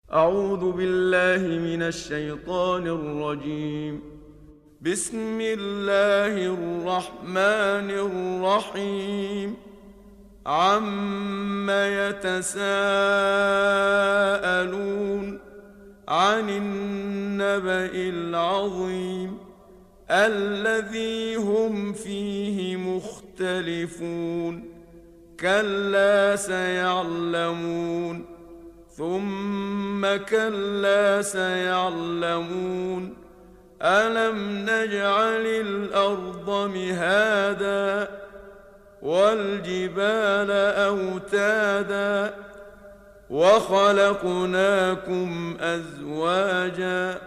أعوذ بالله من الشيطان الرجيم. بسم الله الرحمن الرحيم. عم يتساءلون عن النبأ العظيم الذي هم فيه مختلفون. كلا سيعلمون ثم كلا سيعلمون. ألم نجعل الأرض مهادا والجبال أوتادا وخلقناكم أزواجا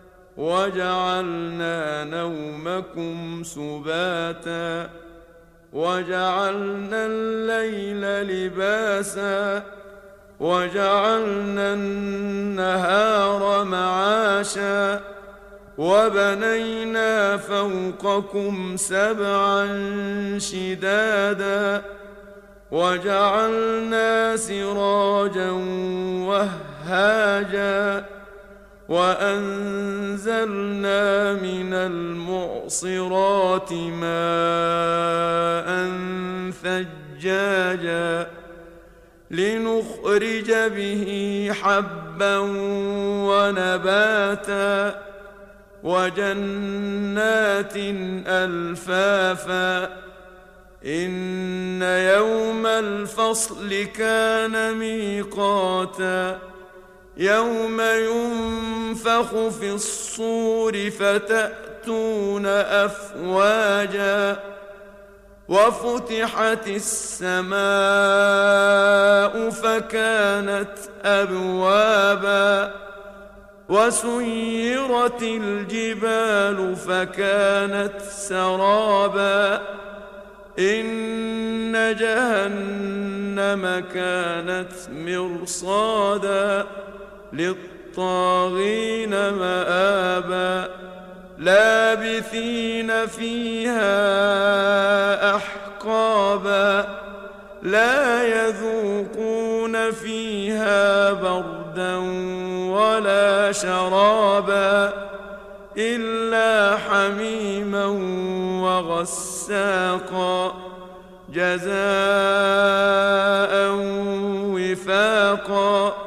وجعلنا نومكم سباتا وجعلنا الليل لباسا وجعلنا النهار معاشا وبنينا فوقكم سبعا شدادا وجعلنا سراجا وهاجا وأنزلنا من المعصرات ماء ثجاجا لنخرج به حبا ونباتا وجنات ألفافا. إن يوم الفصل كان ميقاتا يوم ينفخ في الصور فتأتون أفواجا وفتحت السماء فكانت أبوابا وسيرت الجبال فكانت سرابا. إن جهنم كانت مرصادا للطاغين مآبا لابثين فيها أحقابا لا يذوقون فيها بردا ولا شرابا إلا حميما وغساقا جزاء وفاقا.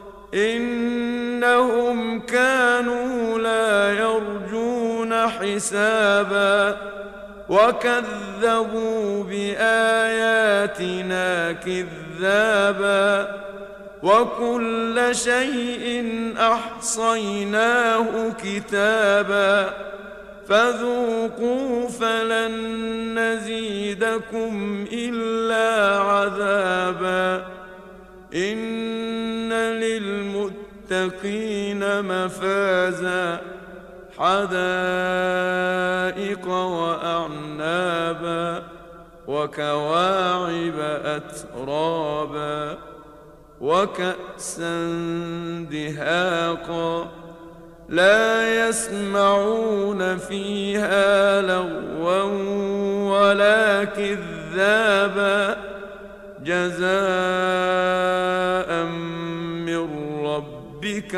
إنهم كانوا لا يرجون حسابا وكذبوا بآياتنا كذابا وكل شيء أحصيناه كتابا فذوقوا فلن نزيدكم إلا عذابا. إن للمتقين مفازا حدائق وأعنابا وكواعب أترابا وكأسا دهاقا لا يسمعون فيها لغوا ولا كذابا جزاء من ربك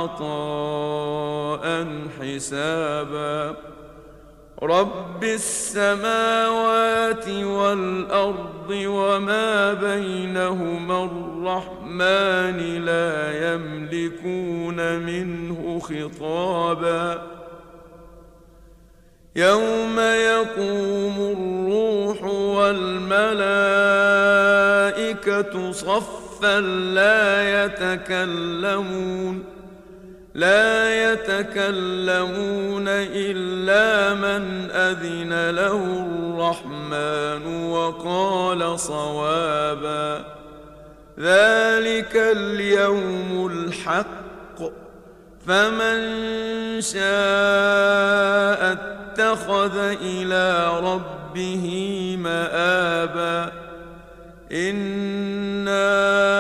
عطاء حسابا. رب السماوات والأرض وما بينهما الرحمن لا يملكون منه خطابا. يوم يقوم الروح والملائكة صفا لا يتكلمون إلا من أذن له الرحمن وقال صوابا. ذلك اليوم الحق فمن شاء اتخذ إلى ربه مآبا. إنا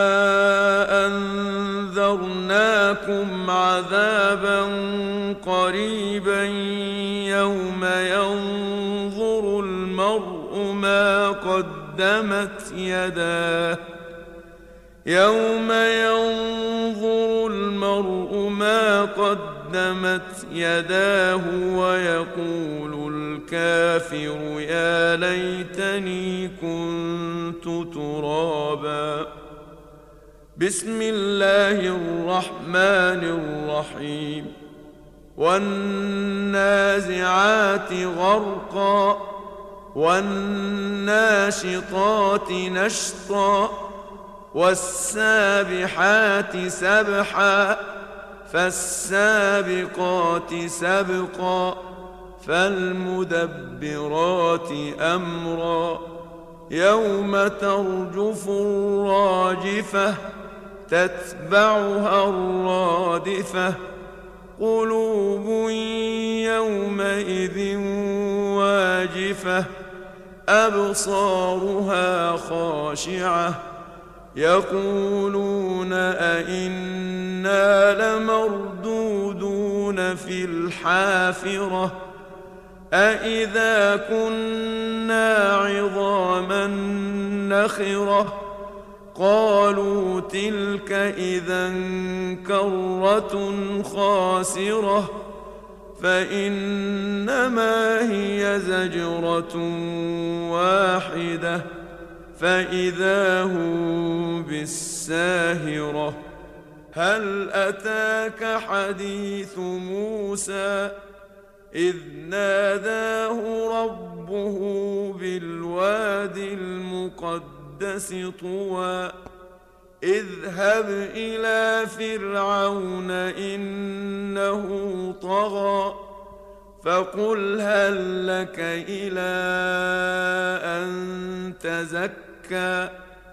أنذرناكم عذابا قريبا يوم ينظر المرء ما قدمت يداه يوم ينظر المرء المرء ما قدمت يداه ويقول الكافر يا ليتني كنت ترابا. بسم الله الرحمن الرحيم. والنازعات غرقا والناشطات نشطا والسابحات سبحا فالسابقات سبقا فالمدبرات أمرا يوم ترجف الراجفة تتبعها الرادفة قلوب يومئذ واجفة أبصارها خاشعة يقولون أئنا لمردودون في الحافرة أئذا كنا عظاما نخرة قالوا تلك إذا كرة خاسرة فإنما هي زجرة واحدة فإذا هم بالساهرة. هل أتاك حديث موسى إذ ناداه ربه بالواد المقدس طوى اذهب إلى فرعون إنه طغى فقل هل لك إلى أن تزكى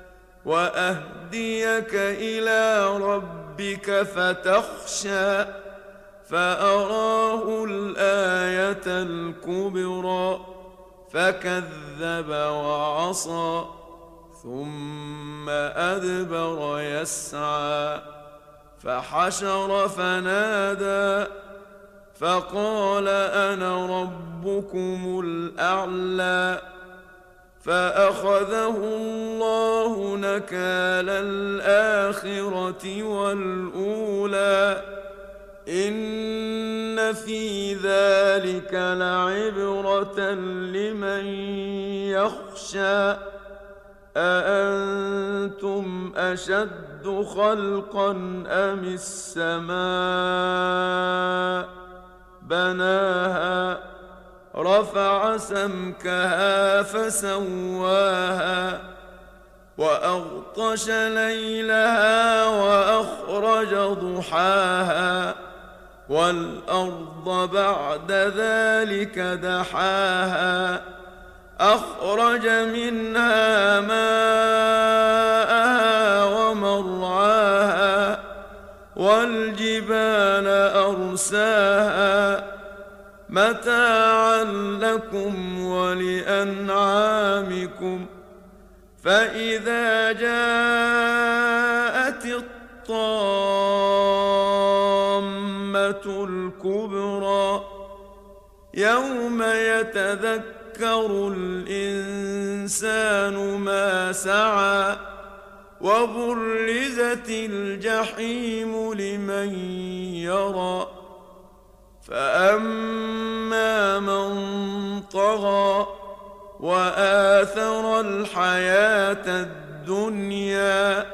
وأهديك إلى ربك فتخشى فأراه الآية الكبرى فكذب وعصى ثم أدبر يسعى فحشر فنادى فقال أنا ربكم الأعلى فأخذه الله نكال الآخرة والأولى إن في ذلك لعبرة لمن يخشى أأنتم أشد خلقا أم السماء بناها رفع سمكها فسواها وأغطش ليلها وأخرج ضحاها والأرض بعد ذلك دحاها أخرج منها ماءها ومرعاها والجبال أرساها متاعا لكم ولأنعامكم فإذا جاءت الطامة الكبرى يوم يتذكر الإنسان ما سعى وبرزت الجحيم لمن يرى فأما من طغى وآثر الحياة الدنيا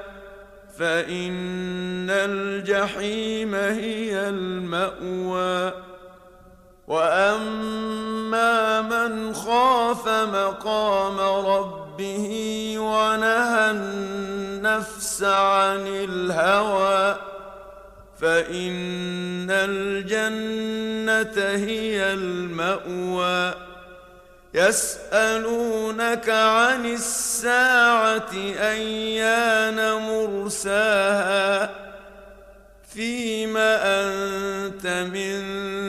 فإن الجحيم هي المأوى وأما من خاف مقام ربه ونهى النفس عن الهوى فإن الجنة هي المأوى يسألونك عن الساعة أيان مرساها فيم أنت من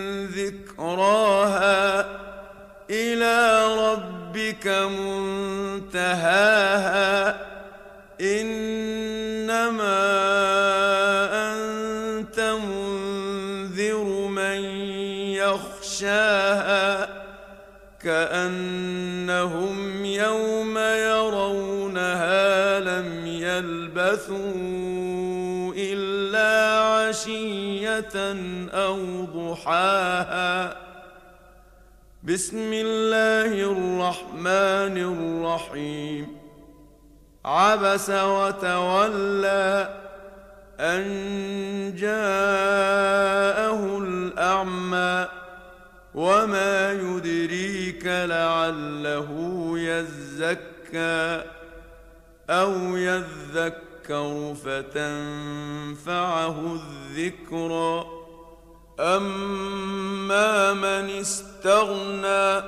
ذكراها إلى ربك منتهاها إنما أنت منذر من يخشاها كأنهم يوم يرونها لم يلبثوا إلا عشية أو ضحاها بسم الله الرحمن الرحيم عبس وتولى أن جاءه الأعمى وما يدريك لعله يزكى أو يذكر فتنفعه الذكرى أما من استغنى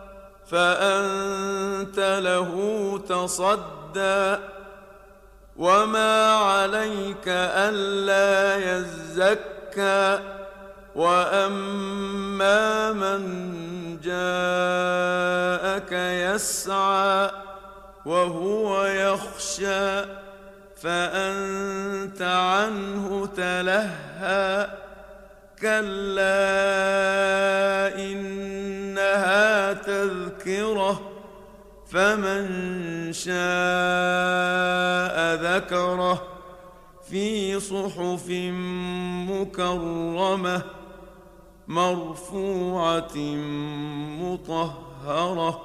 فأنت له تصدى وما عليك ألا يزكى وأما من جاءك يسعى وهو يخشى فأنت عنه تلهى كلا إنها تذكرة فمن شاء ذكره في صحف مكرمة مرفوعة مطهرة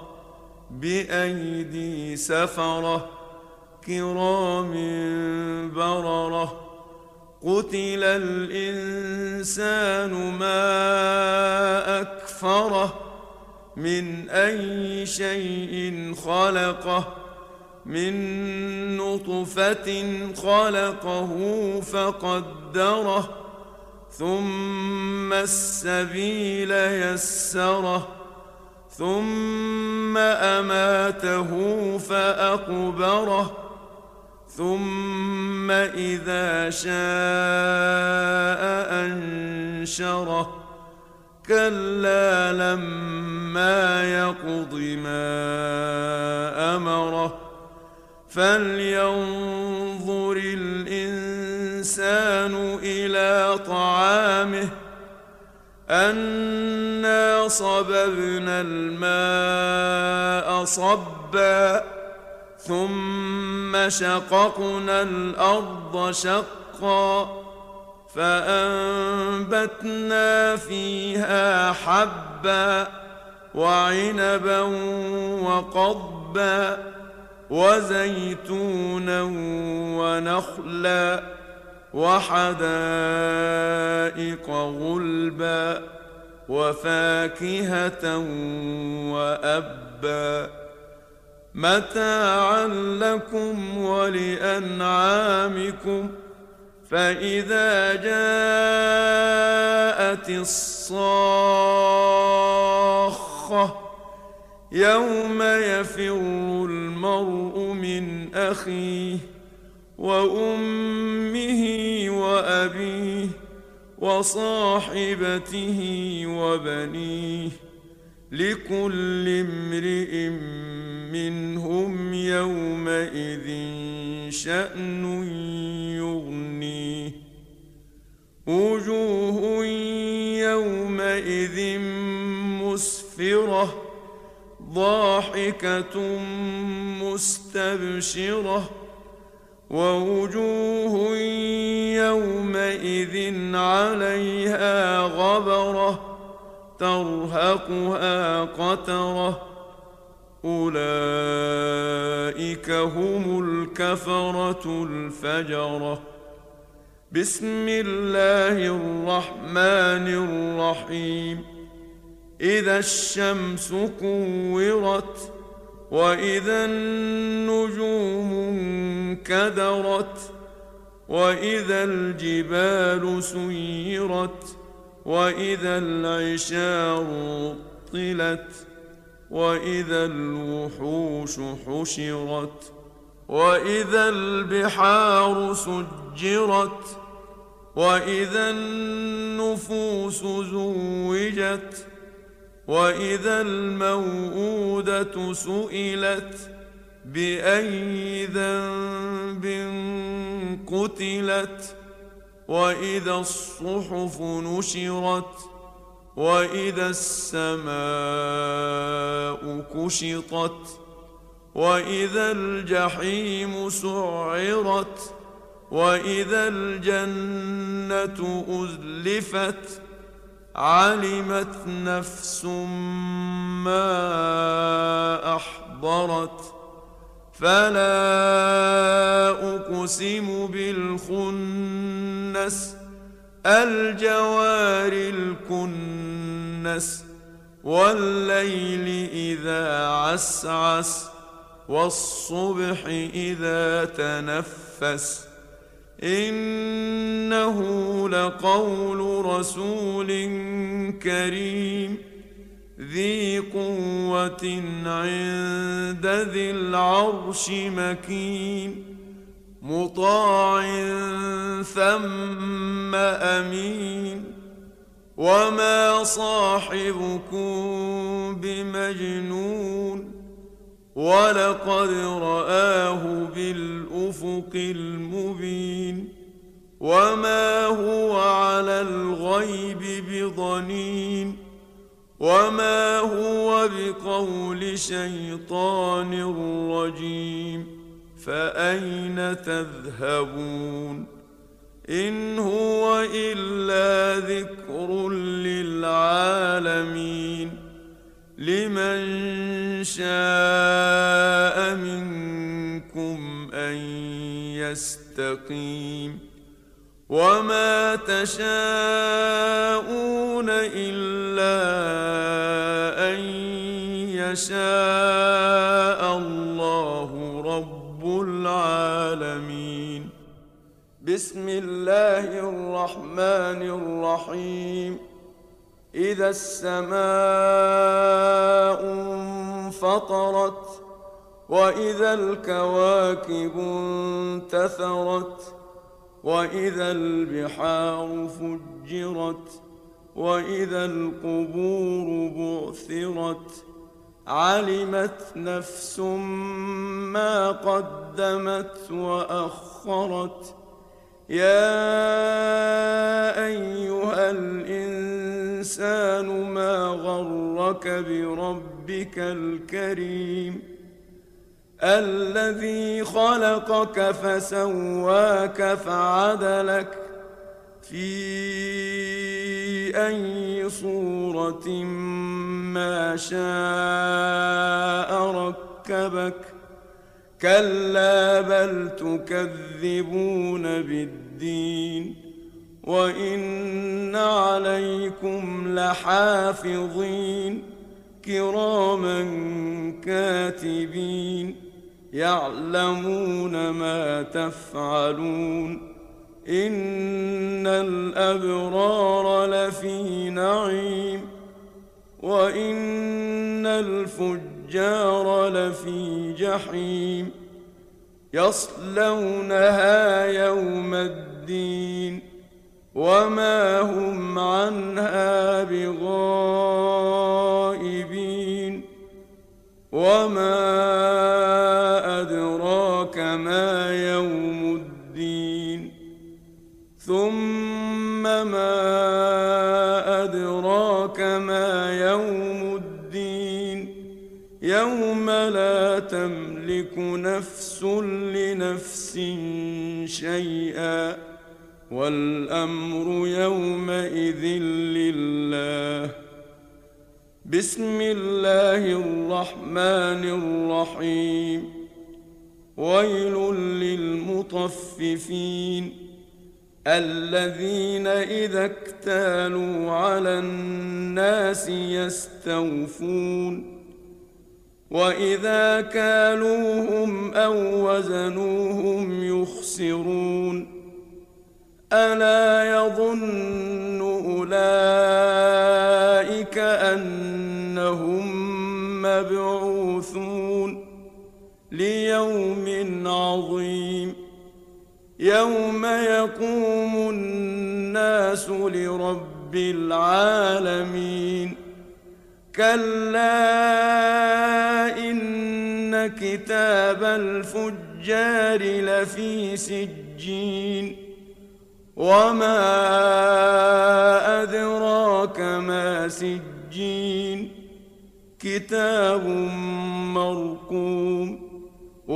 بأيدي سفرة كرام بررة قتل الإنسان ما أكفره من أي شيء خلقه من نطفة خلقه فقدره ثم السبيل يسره ثم أماته فأقبره ثم إذا شاء أنشره كلا لما يقض ما أمره فلينظر الإنسان إلى طعامه أنا صببنا الماء صبا ثم شققنا الأرض شقا فأنبتنا فيها حبا وعنبا وقضبا وزيتونا ونخلا وحدائق غلبا وفاكهة وأبا متاعا لكم ولأنعامكم فإذا جاءت الصاخة يوم يفر المرء من أخيه وأمه وأبيه وصاحبته وبنيه لكل امرئ منهم يومئذ شأن يغنيه وجوه يومئذ مسفرة ضاحكة مستبشرة ووجوه يومئذ عليها غبرة ترهقها قترة أولئك هم الكفرة الفجرة بسم الله الرحمن الرحيم إذا الشمس كورت وإذا النجوم انكدرت وإذا الجبال سيرت وإذا العشار طلت وإذا الوحوش حشرت وإذا البحار سجرت وإذا النفوس زوجت وإذا الموءودة سئلت بأي ذنب قتلت وإذا الصحف نشرت وإذا السماء كشطت وإذا الجحيم سعرت وإذا الجنة أزلفت علمت نفس ما أحضرت فلا أقسم بالخنس الجوار الكنس والليل إذا عسعس والصبح إذا تنفس إنه لقول رسول كريم ذي قوة عند ذي العرش مكين مطاع ثم أمين وما صاحبكم بمجنون ولقد رآه بالأفق المبين وما هو على الغيب بضنين وما هو بقول شيطان رجيم فأين تذهبون إن هو إلا ذكر للعالمين لمن شاء منكم أن يستقيم وما تشاءون إلا أن يشاء الله رب العالمين بسم الله الرحمن الرحيم إذا السماء انفطرت وإذا الكواكب انتثرت وإذا البحار فجرت وإذا القبور بعثرت علمت نفس ما قدمت وأخرت يا أيها الإنسان ما غرك بربك الكريم الذي خلقك فسواك فعدلك في أي صورة ما شاء ركبك كلا بل تكذبون بالدين وإن عليكم لحافظين كراما كاتبين يعلمون ما تفعلون إن الأبرار لفي نعيم وإن الفجار لفي جحيم يصلونها يوم الدين وما هم عنها بغائبين وما أدراك ما يوم الدين ثم ما أدراك ما يوم الدين يوم لا تملك نفس لنفس شيئا والأمر يومئذ لله بسم الله الرحمن الرحيم ويل للمطففين الذين إذا اكتالوا على الناس يستوفون وإذا كالوهم أو وزنوهم يخسرون ألا يظن أولئك أنهم مبعوثون ليوم عظيم يوم يقوم الناس لرب العالمين كلا إن كتاب الفجار لفي سجين وما أدراك ما سجين كتاب مرقوم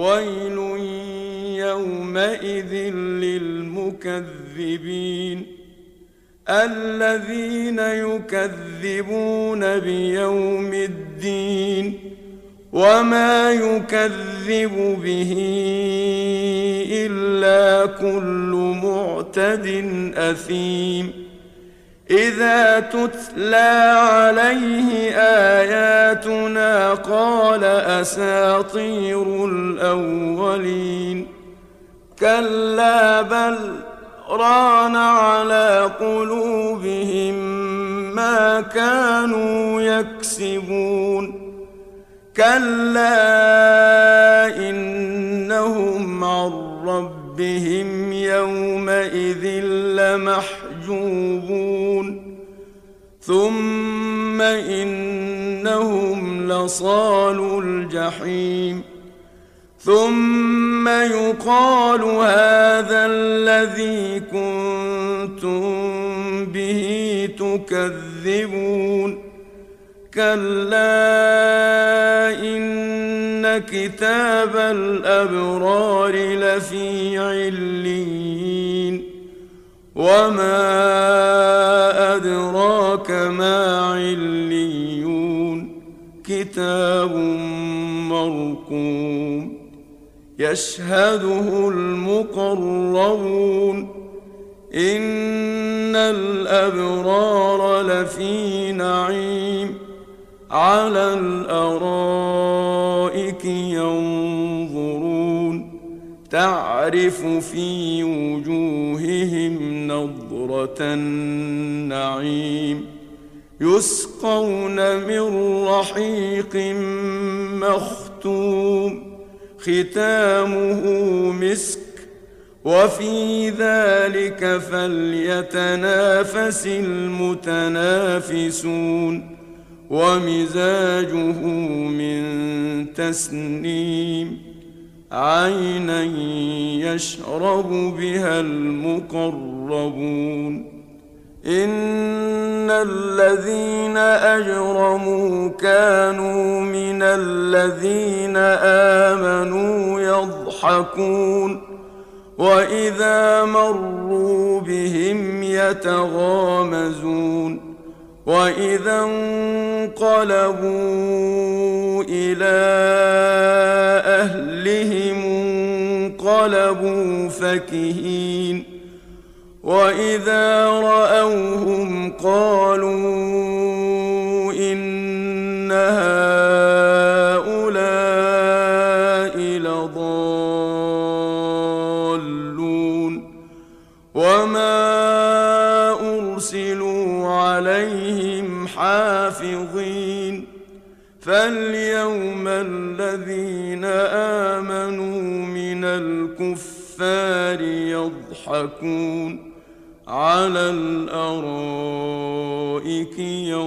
ويل يومئذ للمكذبين الذين يكذبون بيوم الدين وما يكذب به إلا كل معتد أثيم إذا تتلى عليه آياتنا قال أساطير الأولين كلا بل ران على قلوبهم ما كانوا يكسبون كلا إنهم عن ربهم يومئذ لمحجوبون ثم إنهم لصالو الجحيم ثم يقال هذا الذي كنتم به تكذبون كلا إن كتاب الأبرار لفي عليين وما أدراك ما عليون كتاب مرقوم يشهده المقربون إن الأبرار لفي نعيم على الأرائك ينظرون تعرف في وجوههم نضرة النعيم يسقون من رحيق مختوم ختامه مسك وفي ذلك فليتنافس المتنافسون ومزاجه من تسنيم عينا يشرب بها المقربون إن الذين أجرموا كانوا من الذين آمنوا يضحكون وإذا مروا بهم يتغامزون وإذا انقلبوا إلى أهلهم انقلبوا فكهين وإذا رأوهم قالوا إن هؤلاء لضالون وما أرسلوا عليهم حافظين فاليوم الذين آمنوا من الكفار يضحكون على الأرائك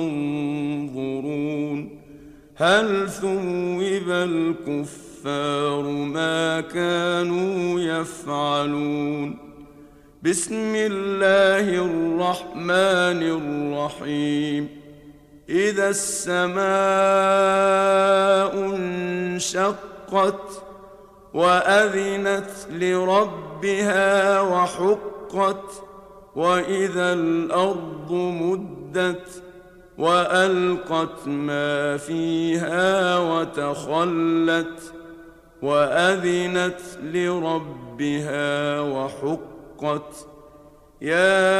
ينظرون هل ثوب الكفار ما كانوا يفعلون بسم الله الرحمن الرحيم إذا السماء انشقت وأذنت لربها وحقت وإذا الأرض مدت وألقت ما فيها وتخلت وأذنت لربها وحقت يا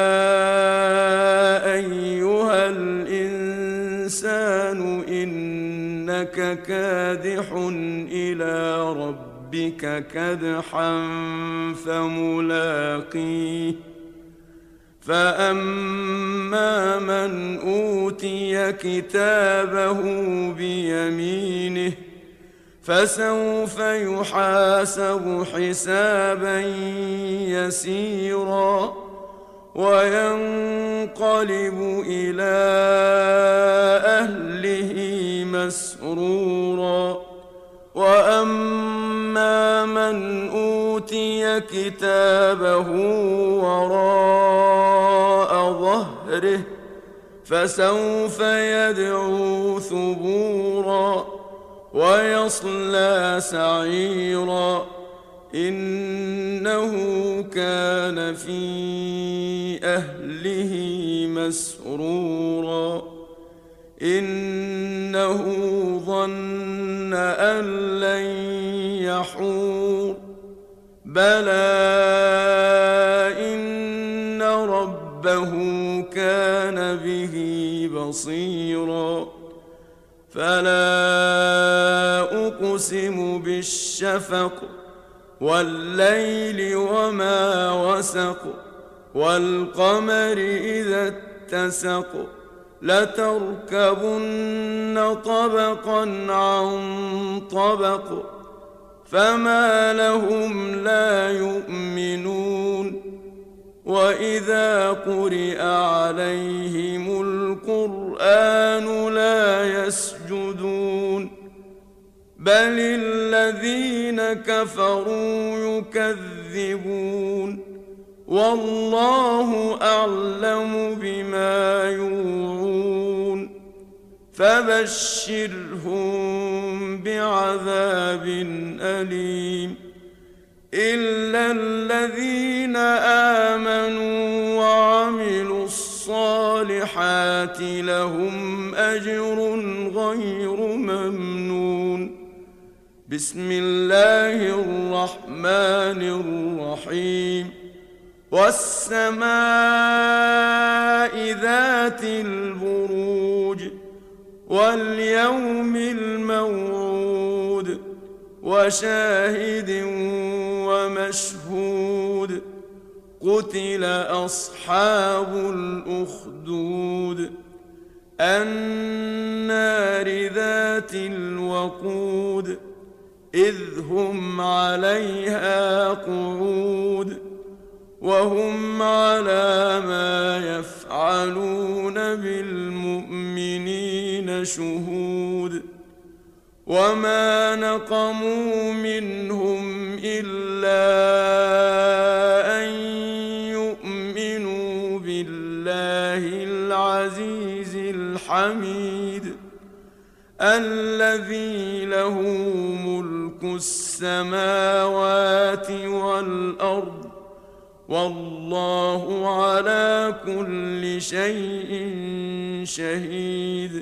أيها الإنسان إنك كادح إلى ربك كدحا فملاقيه فأما من أوتي كتابه بيمينه فسوف يحاسب حسابا يسيرا وينقلب إلى أهله مسرورا وأما من أوتي كتابه وراء ظهره فسوف يدعو ثبورا ويصلى سعيرا إنه كان في أهله مسرورا إنه ظن أن لن يحور بلى إن ربه كان به بصيرا فلا أقسم بالشفق والليل وما وسق والقمر إذا اتسق لتركبن طبقا عن طبق فما لهم لا يؤمنون وإذا قرئ عليهم القرآن لا يسجدون بل الذين كفروا يكذبون والله أعلم بما يوعون فبشرهم بعذاب أليم إلا الذين آمنوا وعملوا الصالحات لهم أجر غير ممنون بسم الله الرحمن الرحيم والسماء ذات البروج واليوم الموعود وشاهد ومشهود قتل أصحاب الأخدود النار ذات الوقود إذ هم عليها قعود وهم على ما يفعلون بالمؤمنين شهود وما نقموا منهم إلا أن يؤمنوا بالله العزيز الحميد الذي له ملك السماوات والأرض والله على كل شيء شهيد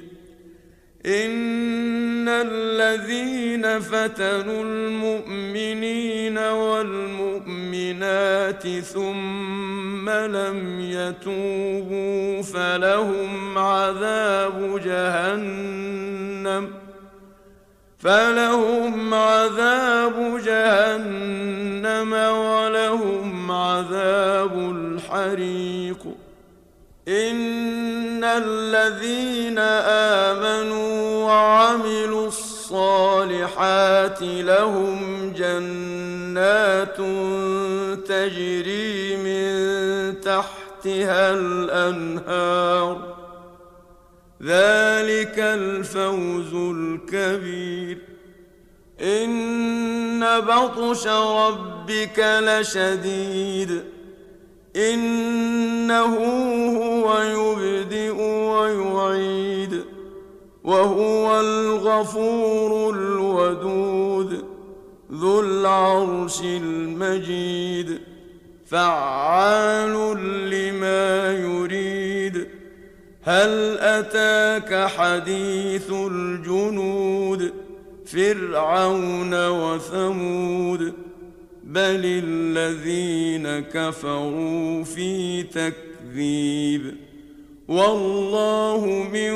إن الذين فتنوا المؤمنين والمؤمنات ثم لم يتوبوا فلهم عذاب جهنم ولهم عذاب الحريق إن الذين آمنوا وعملوا الصالحات لهم جنات تجري من تحتها الأنهار ذلك الفوز الكبير إن بطش ربك لشديد إنه هو يبدئ ويعيد وهو الغفور الودود ذو العرش المجيد فعال لما يريد هل أتاك حديث الجنود فرعون وثمود بل الذين كفروا في تكذيب والله من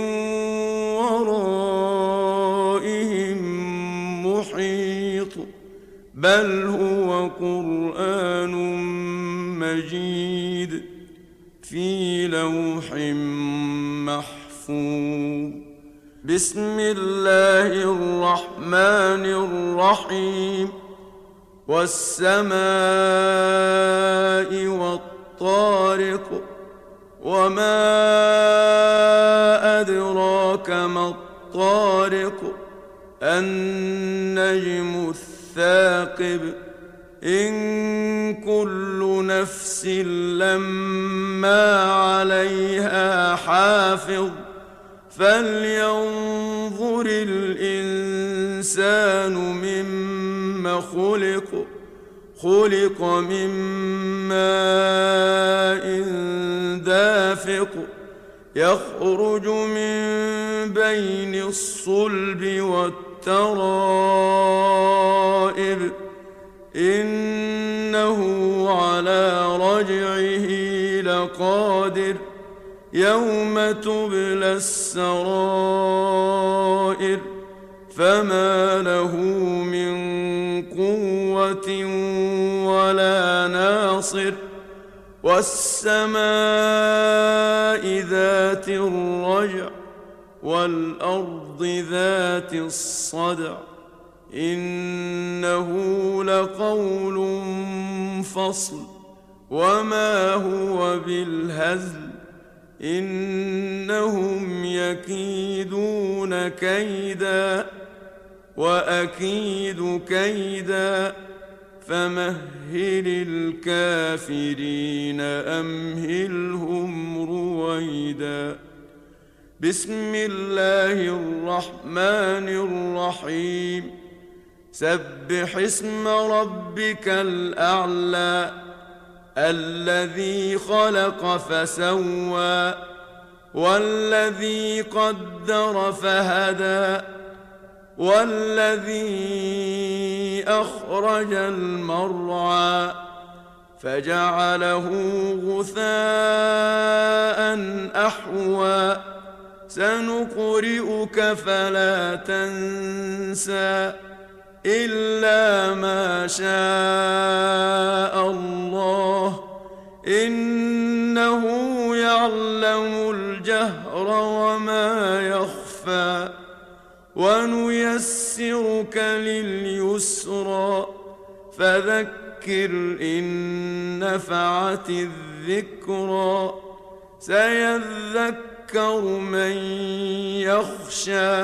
ورائهم محيط بل هو قرآن مجيد في لوح محفوظ بسم الله الرحمن الرحيم والسماء والطارق وما أدراك ما الطارق النجم الثاقب إن كل نفس لما عليها حافظ فلينظر الإنسان مما خلق من ماء دافق يخرج من بين الصلب والترائب إنه على رجعه لقادر يوم تبلى السرائر فما له من قوة ولا ناصر والسماء ذات الرجع والأرض ذات الصدع إنه لقول فصل وما هو بالهزل إنهم يكيدون كيدا وأكيد كيدا فمهل الكافرين أمهلهم رويدا بسم الله الرحمن الرحيم سبح اسم ربك الأعلى الذي خلق فسوى والذي قدر فهدى والذي أخرج المرعى فجعله غثاء أحوى سنقرئك فلا تنسى إلا ما شاء الله إنه يعلم الجهر وما يخفى ونيسرك لليسرى فذكر إن نفعت الذكرى سيذكر من يخشى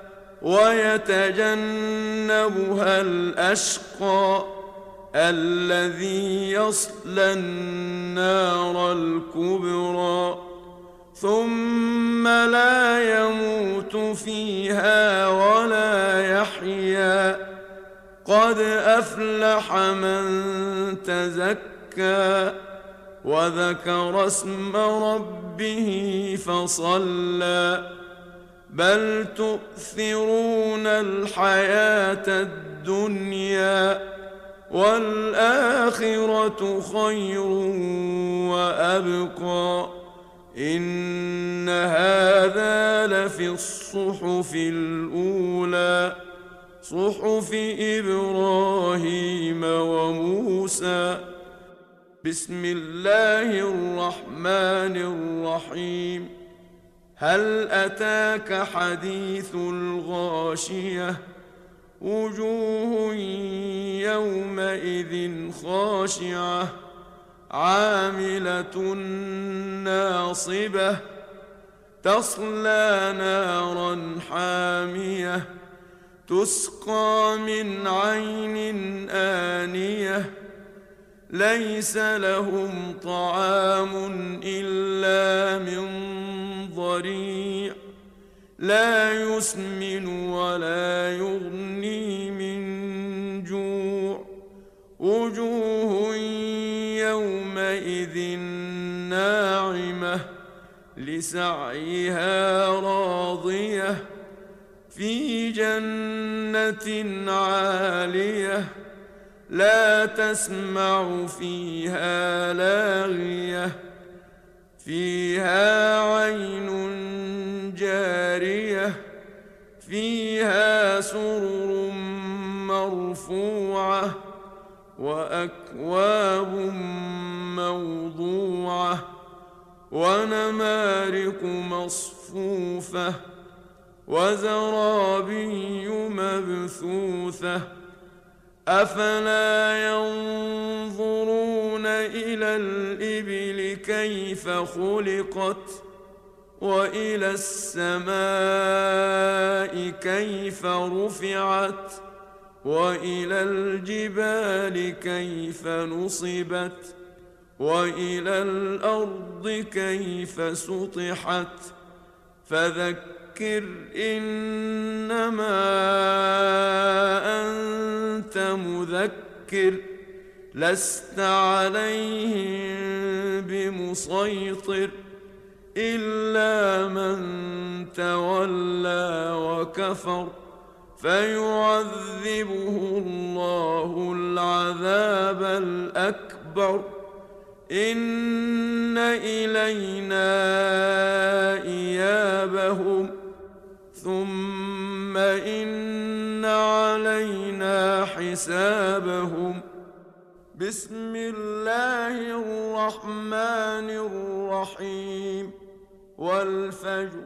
ويتجنبها الأشقى الذي يصلى النار الكبرى ثم لا يموت فيها ولا يحيا قد أفلح من تزكى وذكر اسم ربه فصلى بل تؤثرون الحياة الدنيا والآخرة خير وأبقى إن هذا لفي الصحف الأولى صحف إبراهيم وموسى بسم الله الرحمن الرحيم هل أتاك حديث الغاشية وجوه يومئذ خاشعة عاملة ناصبة تصلى نارا حامية تسقى من عين آنية ليس لهم طعام إلا من ضريع لا يسمن ولا يغني من جوع وجوه يومئذ ناعمة لسعيها راضية في جنة عالية لا تسمع فيها لاغية فيها عين جارية فيها سرر مرفوعة وأكواب موضوعة ونمارق مصفوفة وزرابي مبثوثة أفلا ينظرون إلى الإبل كيف خلقت وإلى السماء كيف رفعت وإلى الجبال كيف نصبت وإلى الأرض كيف سطحت فذكر إنما أنت مذكر لست عليهم بمسيطر إلا من تولى وكفر فيعذبه الله العذاب الأكبر إن إلينا إيابهم ثم إن علينا حسابهم. بسم الله الرحمن الرحيم. والفجر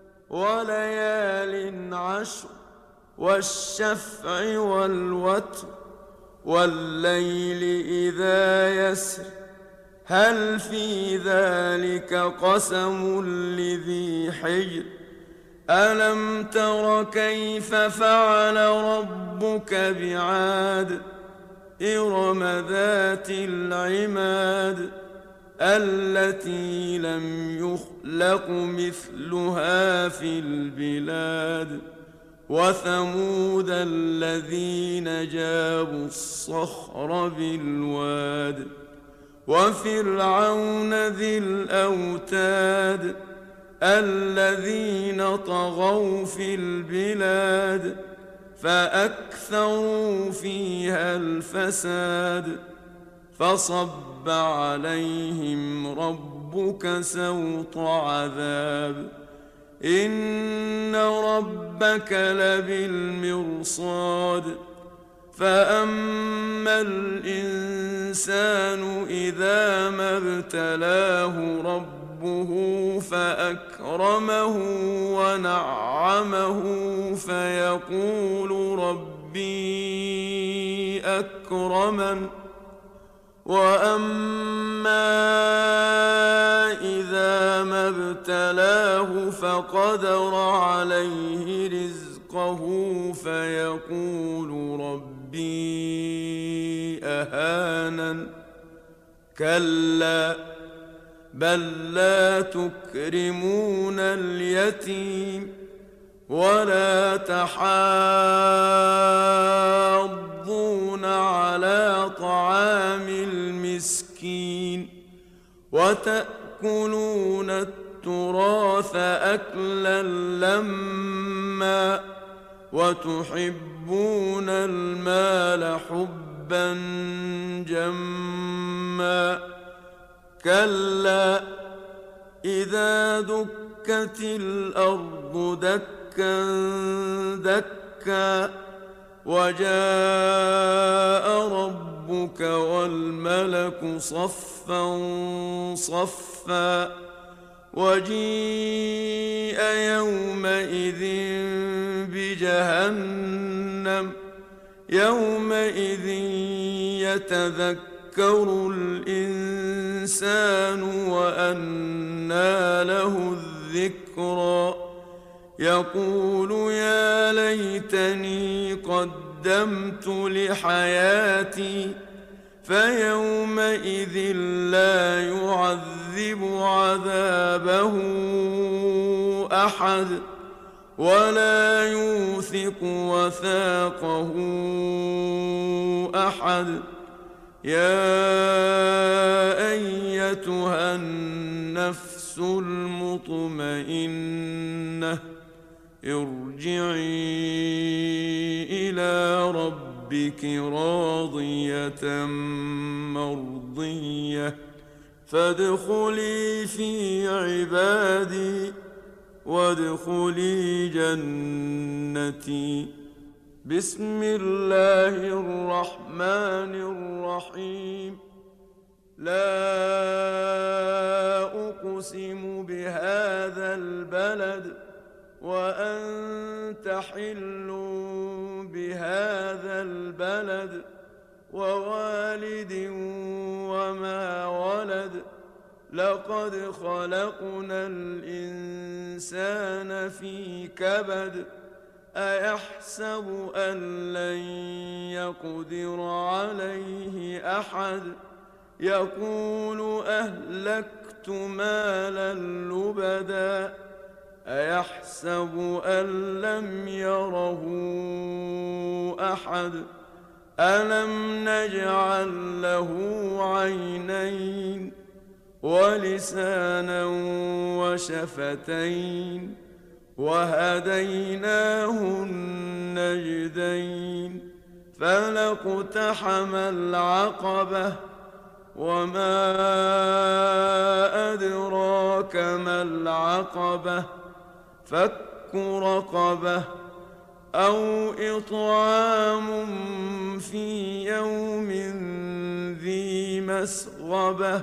وليال عشر والشفع والوتر والليل إذا يسر هل في ذلك قسم لذي حجر ألم تر كيف فعل ربك بعاد إرم ذات العماد التي لم يخلق مثلها في البلاد وثمود الذين جابوا الصخر بالواد وفرعون ذي الأوتاد الذين طغوا في البلاد فأكثروا فيها الفساد فصب عليهم ربك سوط عذاب إن ربك لبالمرصاد فأما الإنسان إذا ما ابتلاه ربه فأكرمه ونعمه فيقول ربي أكرمن وأما إذا ما ابتلاه فقدر عليه رزقه فيقول ربي أهانن كلا بل لا تكرمون اليتيم ولا تحاضون على طعام المسكين وتأكلون التراث أكلا لما وتحبون المال حبا جما كلا إذا دكت الأرض دكا دكا وجاء ربك والملك صفا صفا وجيء يومئذ بجهنم يومئذ يتذكر الإنسان وأنى له الذكرى يقول يا ليتني قدمت لحياتي فيومئذ لا يعذب عذابه أحد ولا يوثق وثاقه أحد يا أيتها النفس المطمئنة ارجعي إلى ربك راضية مرضية فادخلي في عبادي وادخلي جنتي. بسم الله الرحمن الرحيم. لا أقسم بهذا البلد وأنت حل بهذا البلد ووالد وما ولد لقد خلقنا الإنسان في كبد أيحسب أن لن يقدر عليه أحد يقول أهلكت مالا لبدا أيحسب أن لم يره أحد ألم نجعل له عينين ولسانا وشفتين وهديناه النجدين فلاقتحم العقبة وما أدراك ما العقبة فك رقبة أو إطعام في يوم ذي مسغبة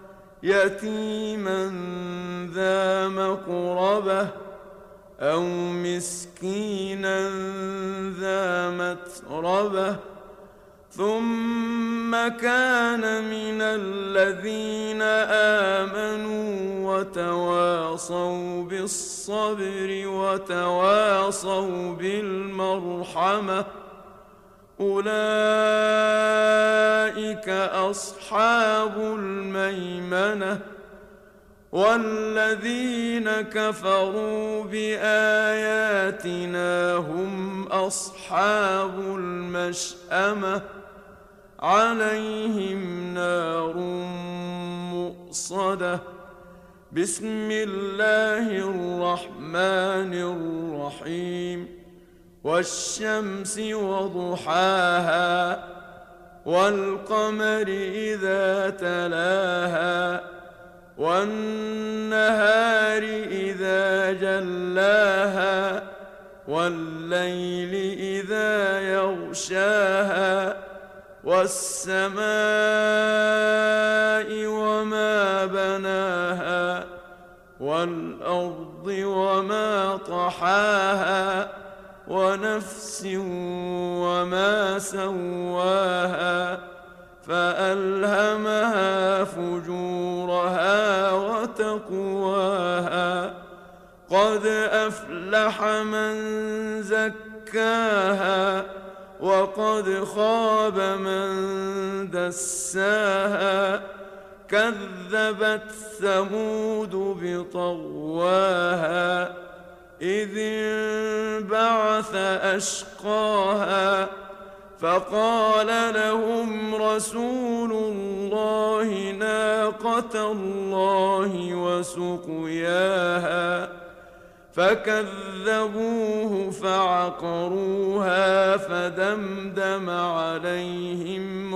يتيما ذا مقربة أو مسكينا ذا متربة ثم كان من الذين آمنوا وتواصوا بالصبر وتواصوا بالمرحمة أولئك أصحاب الميمنة والذين كفروا بآياتنا هم أصحاب المشأمة عليهم نار مؤصدة بسم الله الرحمن الرحيم والشمس وضحاها والقمر إذا تلاها والنهار إذا جلاها والليل إذا يغشاها والسماء وما بناها والأرض وما طحاها ونفس وما سواها فألهمها فجورها وتقواها قد أفلح من زكاها وقد خاب من دساها كذبت ثمود بطغواها إذ انبعث أشقاها فقال لهم رسول الله ناقة الله وسقياها فكذبوه فعقروها فدمدم عليهم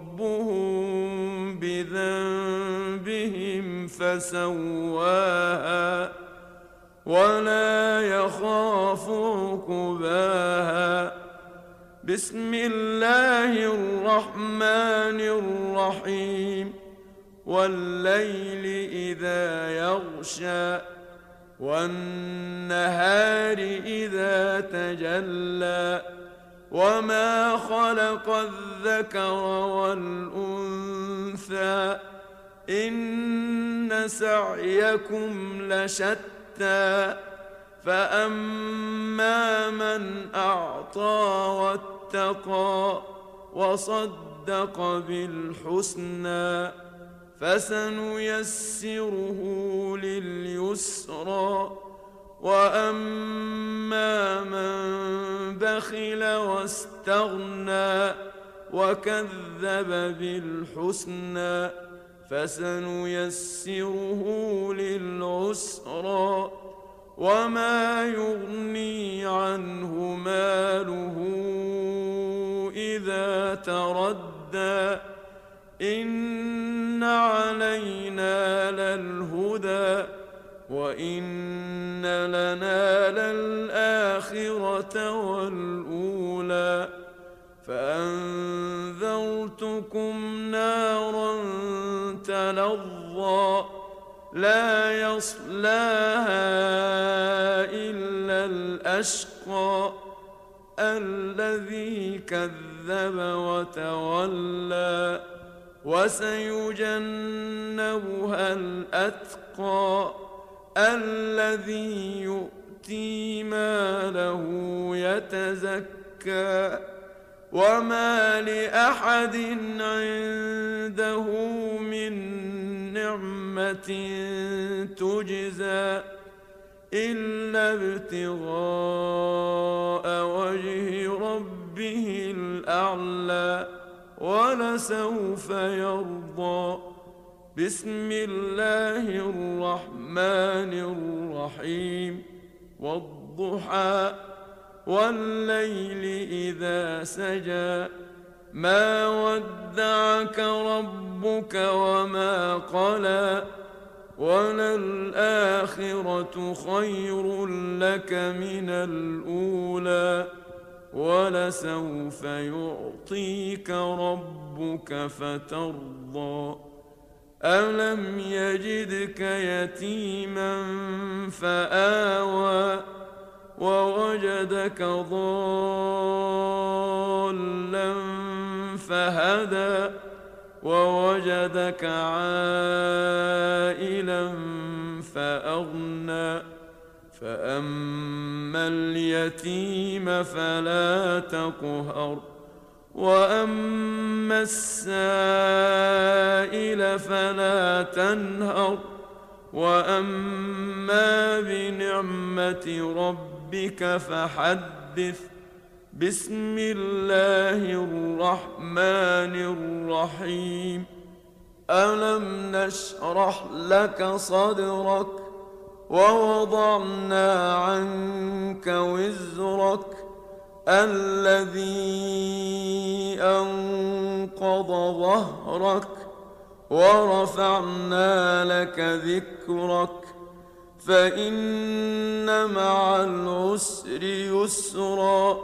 ربهم بذنبهم فسواها ولا يخاف عقباها بسم الله الرحمن الرحيم والليل إذا يغشى والنهار إذا تجلى وما خلق الذكر والأنثى إن سعيكم لشتى فأما من أعطى واتقى وصدق بالحسنى فسنيسره لليسرى وأما من بخل واستغنى وكذب بالحسنى فسنيسره للعسرى وما يغني عنه ماله إذا تردى إن علينا للهدى وإن لنا للآخرة والأولى فأنذرتكم نارا تلظى لا يصلاها إلا الأشقى الذي كذب وتولى وسيجنبها الأتقى الذي يؤتي ماله يتزكى وما لأحد عنده من نعمة تجزى إلا ابتغاء وجه ربه الأعلى ولسوف يرضى بسم الله الرحمن الرحيم والضحى والليل إذا سجى ما ودعك ربك وما قلى وللآخرة خير لك من الأولى ولسوف يعطيك ربك فترضى ألم يجدك يتيما فآوى ووجدك ضالا فهدى ووجدك عائلا فأغنى فأما اليتيم فلا تقهر وأما السائل فلا تنهر وأما بنعمة ربك فحدث بسم الله الرحمن الرحيم ألم نشرح لك صدرك ووضعنا عنك وزرك الذي أنقض ظهرك ورفعنا لك ذكرك فإن مع العسر يسرا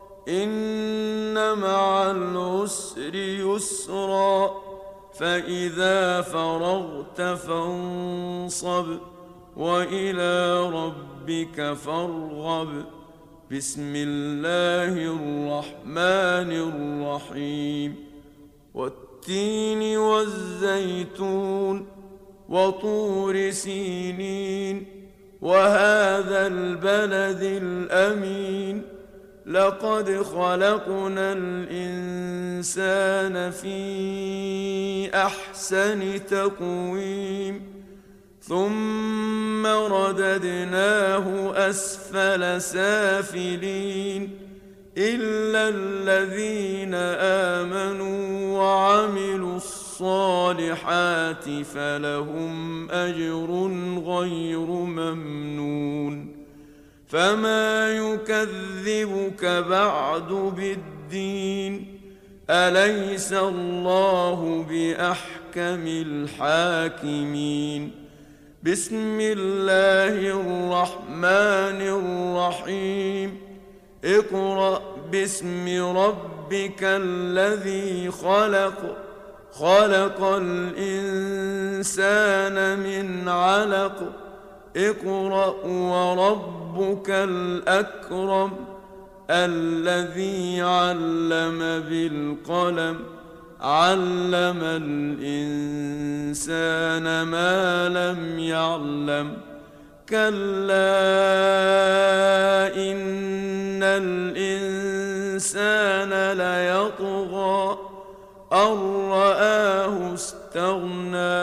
إن مع العسر يسرا فإذا فرغت فانصب وإلى ربك فارغب بسم الله الرحمن الرحيم والتين والزيتون وطور سينين وهذا البلد الأمين لقد خلقنا الإنسان في أحسن تقويم ثم رددناه أسفل سافلين إلا الذين آمنوا وعملوا الصالحات فلهم أجر غير ممنون فما يكذبك بعد بالدين أليس الله بأحكم الحاكمين بسم الله الرحمن الرحيم اقرأ باسم ربك الذي خلق خلق الإنسان من علق اقرأ وربك الأكرم الذي علم بالقلم علم الإنسان ما لم يعلم كلا إن الإنسان ليطغى أن رآه استغنى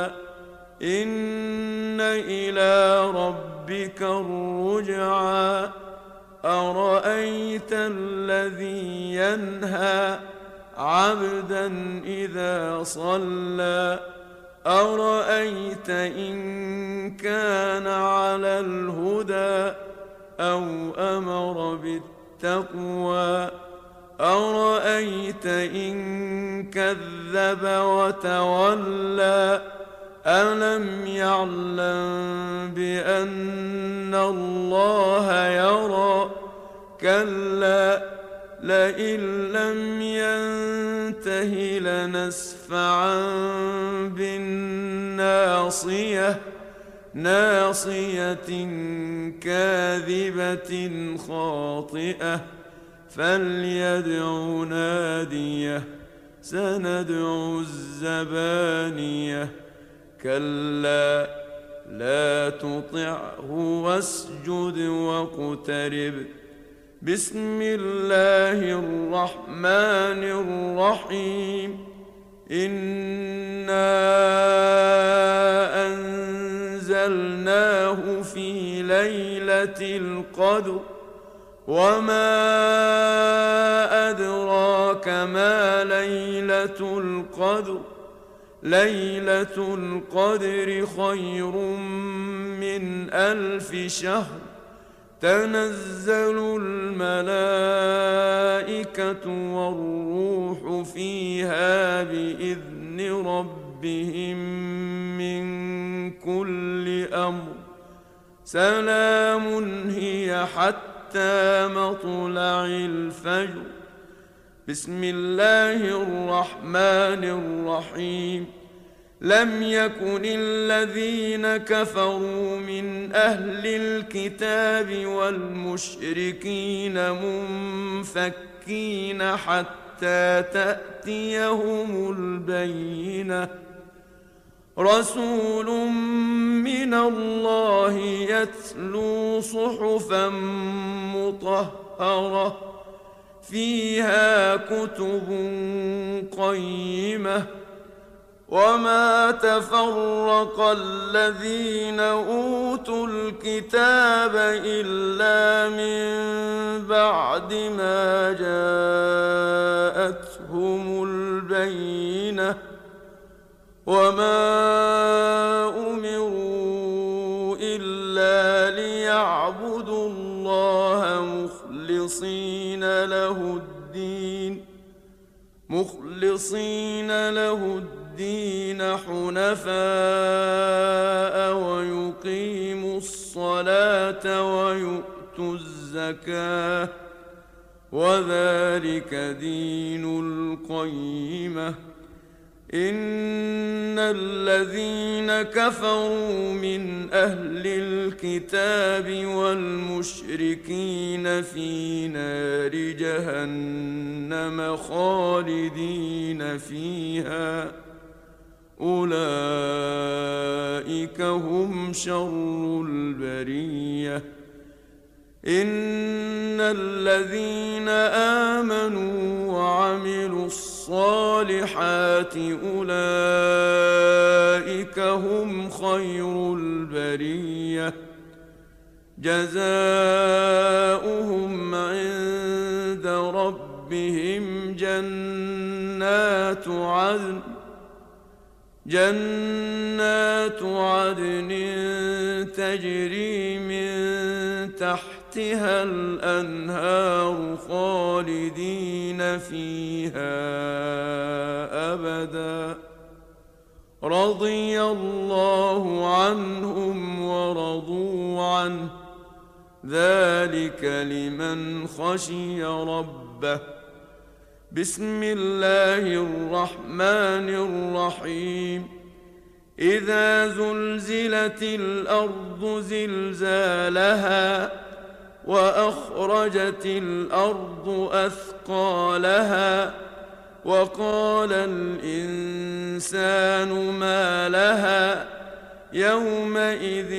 إن إلى ربك الرجعى أرأيت الذي ينهى عبدا إذا صلى أرأيت إن كان على الهدى أو أمر بالتقوى أرأيت إن كذب وتولى ألم يعلم بأن الله يرى كلا لئن لم ينته لنسفعا بالناصية ناصية كاذبة خاطئة فليدع ناديه سندع الزبانية كلا لا تطعه واسجد واقترب بسم الله الرحمن الرحيم إنا أنزلناه في ليلة القدر وما أدراك ما ليلة القدر ليلة القدر خير من 1000 شهر تنزل الملائكة والروح فيها بإذن ربهم من كل أمر سلام هي حتى مطلع الفجر. بسم الله الرحمن الرحيم. لم يكن الذين كفروا من أهل الكتاب والمشركين منفكين حتى تأتيهم البينة. رسول من الله يتلو صحفا مطهرة فيها كتب قيمة. وما تفرق الذين أوتوا الكتاب إلا من بعد ما جاءتهم البينة. وما أمروا إلا ليعبدوا الله مخلصين له الدين حنفاء ويقيموا الصلاة ويؤتوا الزكاة وذلك دين القيمة. إن الذين كفروا من أهل الكتاب والمشركين في نار جهنم خالدين فيها أولئك هم شر البرية. إن الذين آمنوا وعملوا الصالحات أولئك هم خير البرية. جزاؤهم عند ربهم جنات عدن تجري من تحتها الأنهار خالدين فيها أبدا. رضي الله عنهم ورضوا عنه ذلك لمن خشي ربه. بسم الله الرحمن الرحيم. إذا زلزلت الأرض زلزالها وأخرجت الأرض أثقالها وقال الإنسان ما لها يومئذ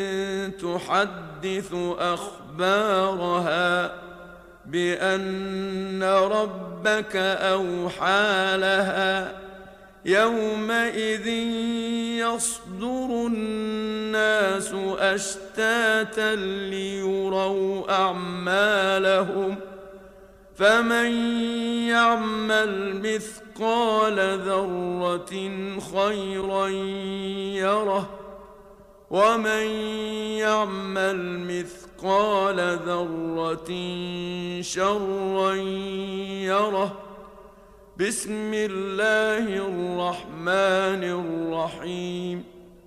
تحدث أخبارها بأن ربك أوحى لها يومئذ يصدر الناس أشتاتا ليروا أعمالهم فمن يعمل مثقال ذرة خيرا يره ومن يعمل مثقال ذرة شرا يره. بسم الله الرحمن الرحيم.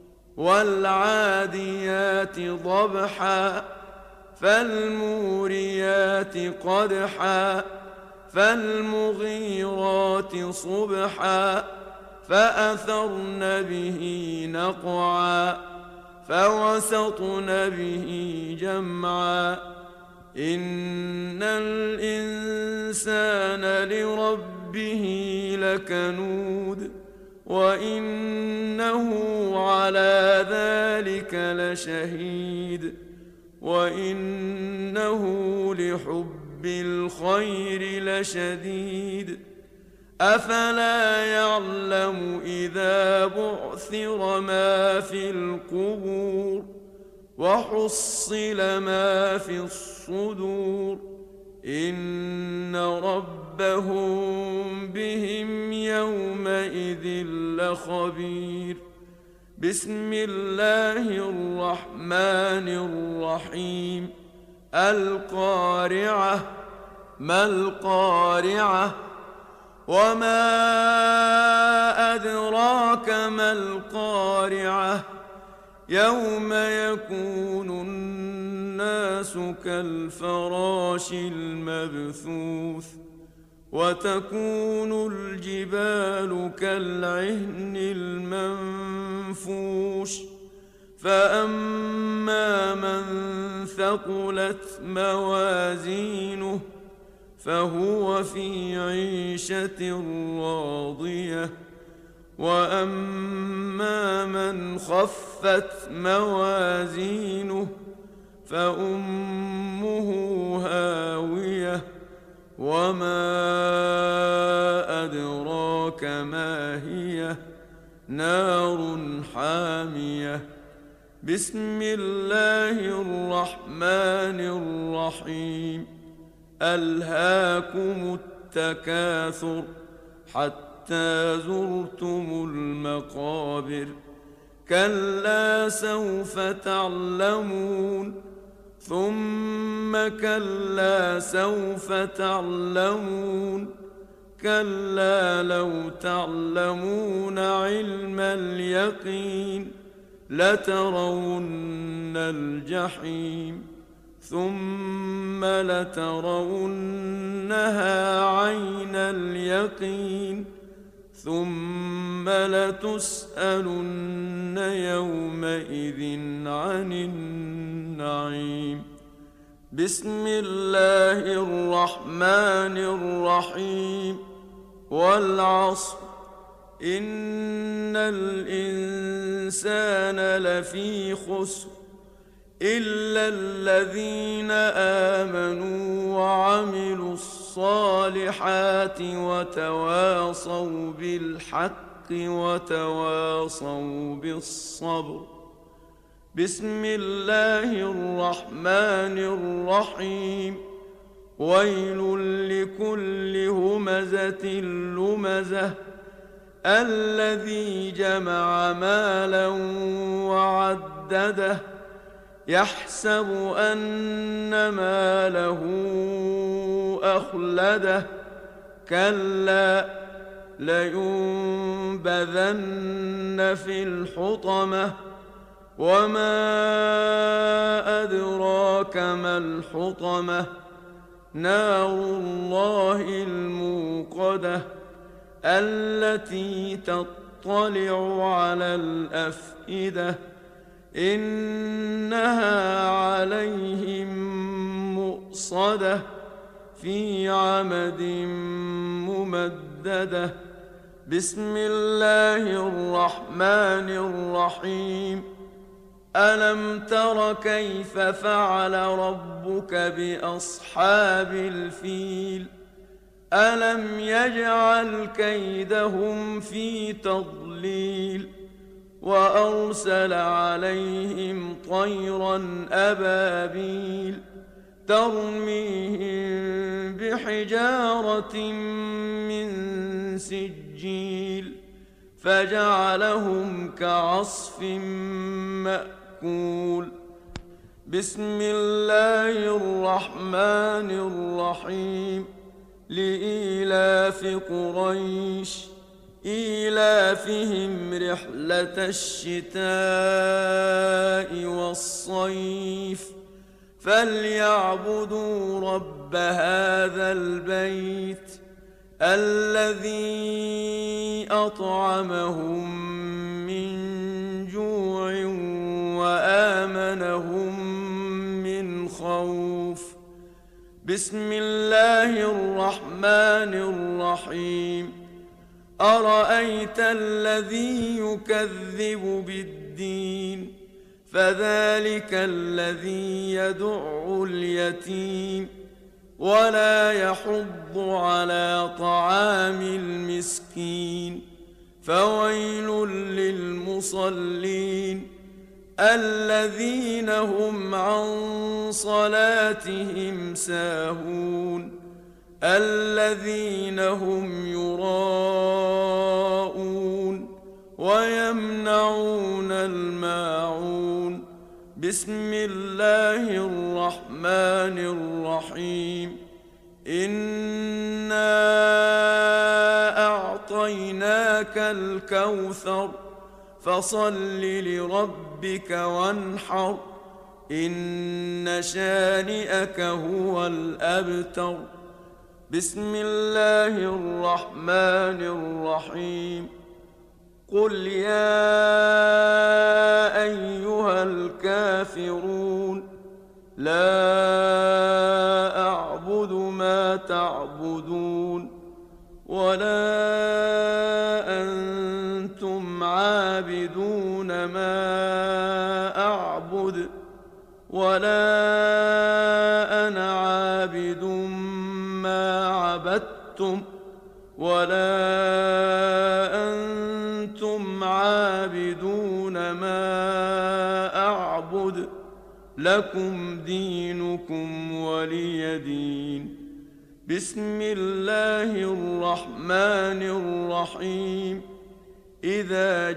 والعاديات ضبحا فالموريات قدحا فالمغيرات صبحا فأثرن به نقعا فوسطن به جمعا. إن الإنسان لربه لكنود وإنه على ذلك لشهيد وإنه لحب الخير لشديد. أفلا يعلم إذا بعثر ما في القبور وحصل ما في الصدور إن ربهم بهم يومئذ لخبير. بسم الله الرحمن الرحيم. القارعة. ما القارعة؟ وما أدراك ما القارعة؟ يوم يكون الناس كالفراش المبثوث وتكون الجبال كالعهن المنفوش. فأما من ثقلت موازينه فهو في عيشة راضية. وأما من خفت موازينه فأمه هاوية. وما أدراك ما هي؟ نار حامية. بسم الله الرحمن الرحيم. ألهاكم التكاثر حتى زرتم المقابر. كلا سوف تعلمون ثم كلا سوف تعلمون. كلا لو تعلمون علم اليقين لترون الجحيم ثم لترونها عين اليقين ثم لتسألن يومئذ عن النعيم. بسم الله الرحمن الرحيم. والعصر إن الإنسان لفي خسر إلا الذين آمنوا وعملوا الصالحات وتواصوا بالحق وتواصوا بالصبر. بسم الله الرحمن الرحيم. ويل لكل همزة لمزة الذي جمع مالا وعدده يحسب أن ماله أخلده. كلا لينبذن في الحطمة. وما أدراك ما الحطمة؟ نار الله الموقدة التي تطلع على الأفئدة. إنها عليهم مؤصدة في عمد ممددة. بسم الله الرحمن الرحيم. ألم تر كيف فعل ربك بأصحاب الفيل؟ ألم يجعل كيدهم في تضليل وأرسل عليهم طيرا أبابيل ترميهم بحجارة من سجيل فجعلهم كعصف مأكول. بسم الله الرحمن الرحيم. لإيلاف قريش إيلافهم رحلة الشتاء والصيف فليعبدوا رب هذا البيت الذي أطعمهم من جوع وآمنهم من خوف. بسم الله الرحمن الرحيم. أرأيت الذي يكذب بالدين فذلك الذي يدع اليتيم ولا يحض على طعام المسكين. فويل للمصلين الذين هم عن صلاتهم ساهون الذين هم يراءون ويمنعون الماعون بسم الله الرحمن الرحيم إنا أعطيناك الكوثر فصل لربك وانحر إن شانئك هو الأبتر بسم الله الرحمن الرحيم قل يا أيها الكافرون لا أعبد ما تعبدون ولا أنتم عابدون ما أعبد ولا أنا عابد ما عبدتم ولا أنتم عابدون ما أعبد لكم دينكم ولي دين بسم الله الرحمن الرحيم إذا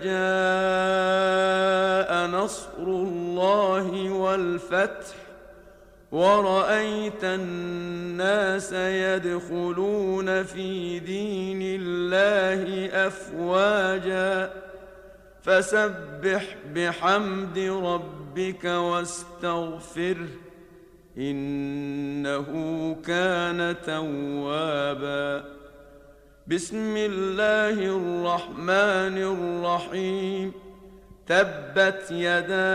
جاء نصر الله والفتح ورأيت الناس يدخلون في دين الله أفواجا فسبح بحمد ربك واستغفره إنه كان توابا بسم الله الرحمن الرحيم تبت يدا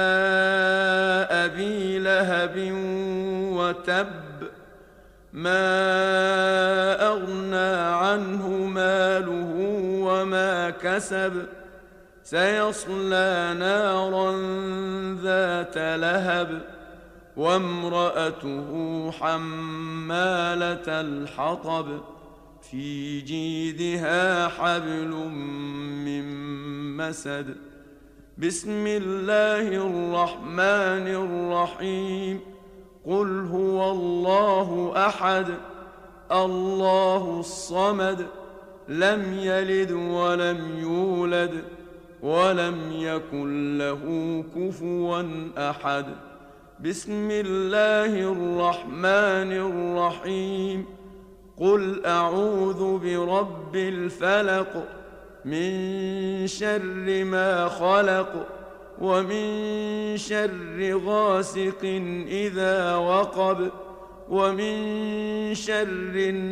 أبي لهب وتب ما أغنى عنه ماله وما كسب سيصلى نارا ذات لهب وامرأته حمالة الحطب في جيدها حبل من مسد بسم الله الرحمن الرحيم قل هو الله أحد الله الصمد لم يلد ولم يولد ولم يكن له كفوا أحد بسم الله الرحمن الرحيم قل أعوذ برب الفلق من شر ما خلق ومن شر غاسق إذا وقب ومن شر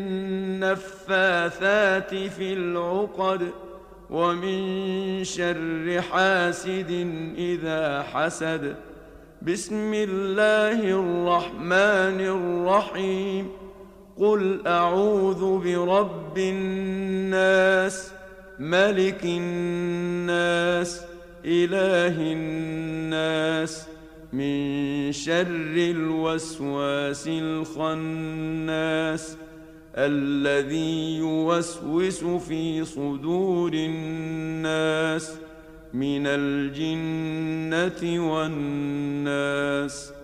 النفاثات في العقد ومن شر حاسد إذا حسد بسم الله الرحمن الرحيم قل أعوذ برب الناس ملك الناس إله الناس من شر الوسواس الخناس الذي يوسوس في صدور الناس من الجنة والناس